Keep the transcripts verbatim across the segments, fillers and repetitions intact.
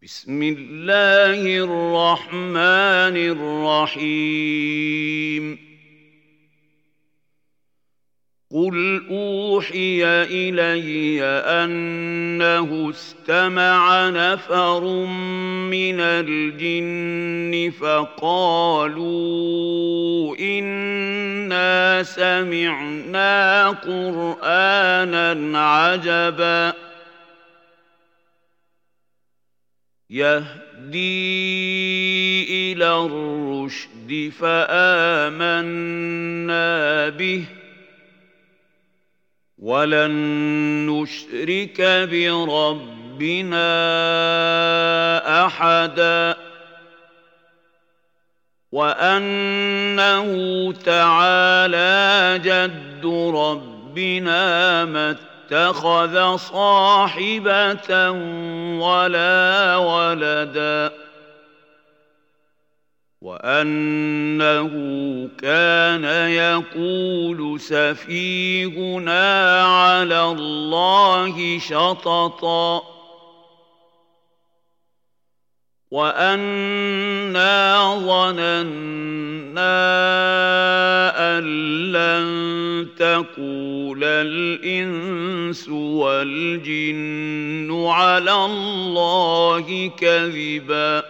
بسم الله الرحمن الرحيم قل أوحي إلي أنه استمع نفر من الجن فقالوا إنا سمعنا قرآنا عجبا يهدي إلى الرشد فآمنا به ولن نشرك بربنا أحدا وأنه تعالى جد ربنا ما اتخذ صاحبة ولا ولدا وأنه كان يقول سفيهنا على الله شططا وأنا ظننا أن لن تقول الإنس والجن على الله كذبا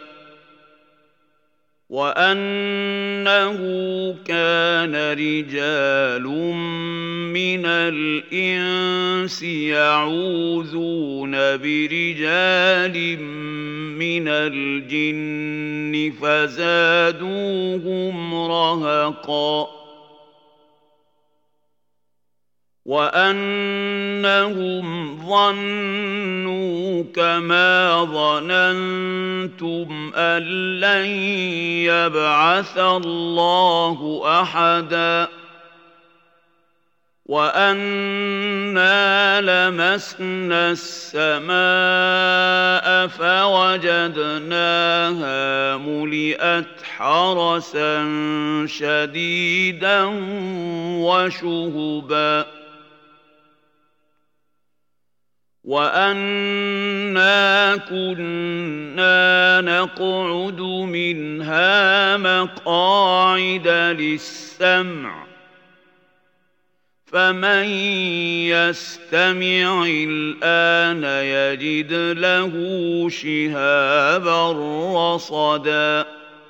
وأنه كان رجال من الإنس يعوذون برجال من الجن فزادوهم رهقا وأنهم ظنوا كما ظننتم أن لن يبعث الله أحدا وأنا لمسنا السماء فوجدناها ملئت حرسا شديدا وشهبا وأنا كنا نقعد منها مقاعد للسمع فمن يستمع الآن يجد له شهابا رصدا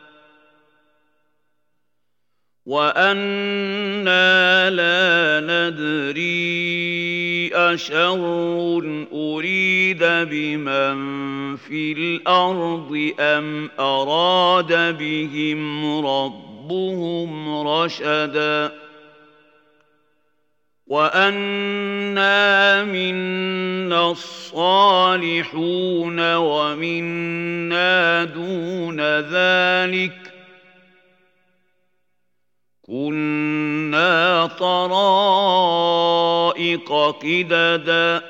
وأنا لا ندري أشر أريد بمن في الأرض أم أراد بهم ربهم رشدا وأنا منا الصالحون ومنا دون ذلك كنا طرائق قددا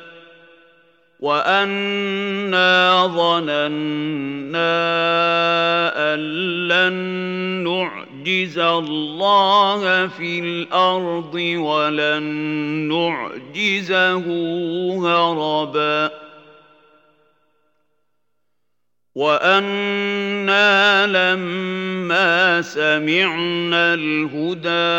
وأنا ظننا أن لن نعجز الله في الأرض ولن نعجزه هربا وأنا لما سمعنا الهدى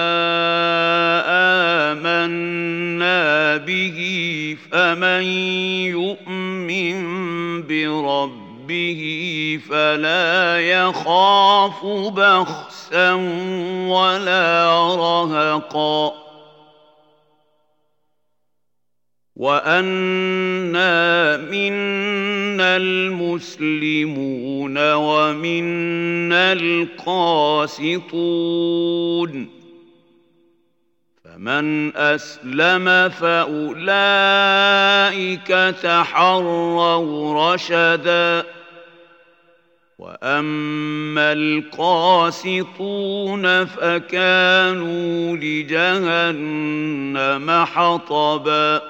آمنا به فمن يؤمن بربه فلا يخاف بخسا ولا رهقا وأنا منا المسلمون ومنا القاسطون فمن أسلم فأولئك تحروا رشدا وأما القاسطون فكانوا لجهنم حطبا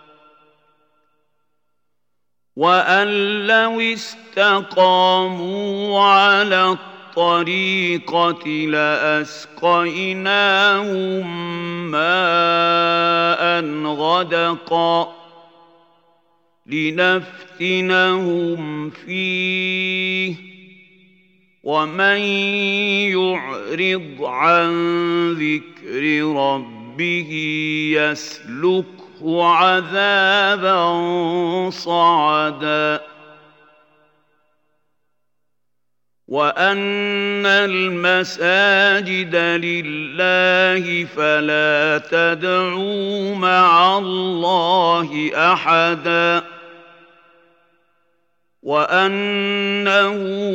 وأن لو استقاموا على الطريقة لأسقيناهم ماء غدقا لنفتنهم فيه ومن يعرض عن ذكر ربه يسلكه عذابا صعدا وأن المساجد لله فلا تدعوا مع الله أحدا وأنه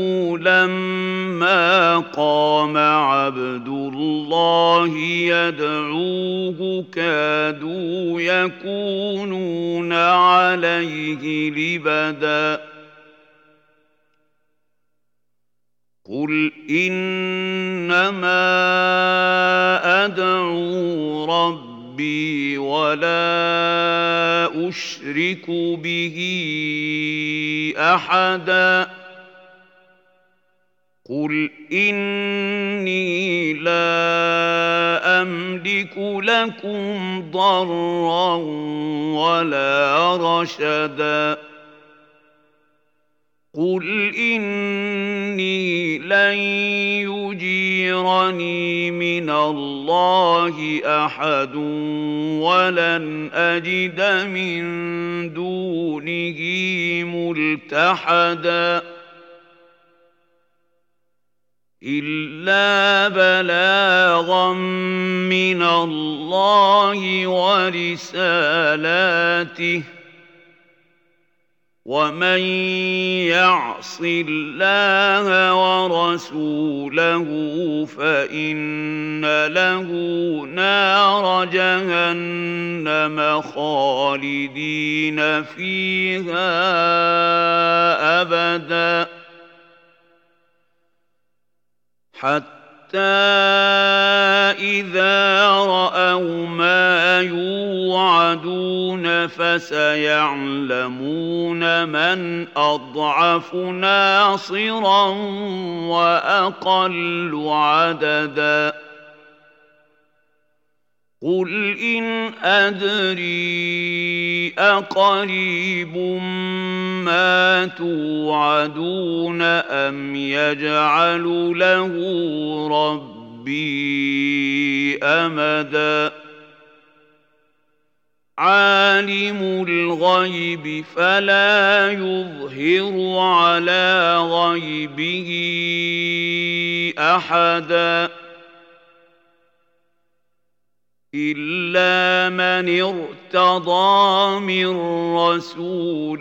لما قام عبد الله يدعوه كادوا يكونون عليه لبدا قل إنما أدعو ربي ولا أشرك به أحدا قل إني لا أملك لكم ضرا ولا رشدا قل إني لن يجيرني من الله أحد ولن أجد من دونه ملتحدا إلا بلاغا من الله ورسالاته ومن يعص الله ورسوله فإن له نار جهنم خالدين فيها أبدا حتى إذا رأوا ما يوعدون فسيعلمون من أضعف ناصرا وأقل عددا قل إن أدري أقريب ما توعدون أم يجعل له ربي أمدا عالم الغيب فلا يظهر على غيبه أحدا إلا من ارتضى من رسول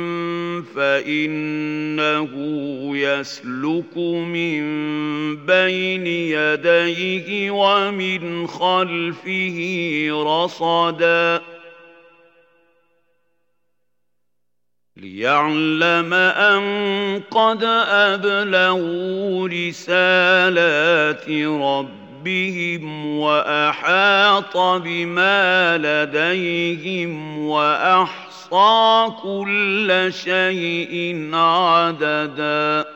فإنه يسلك من بين يديه ومن خلفه رصدا ليعلم أن قد أبلغوا رسالات ربهم بهم وأحاط بما لديهم وأحصى كل شيء عددا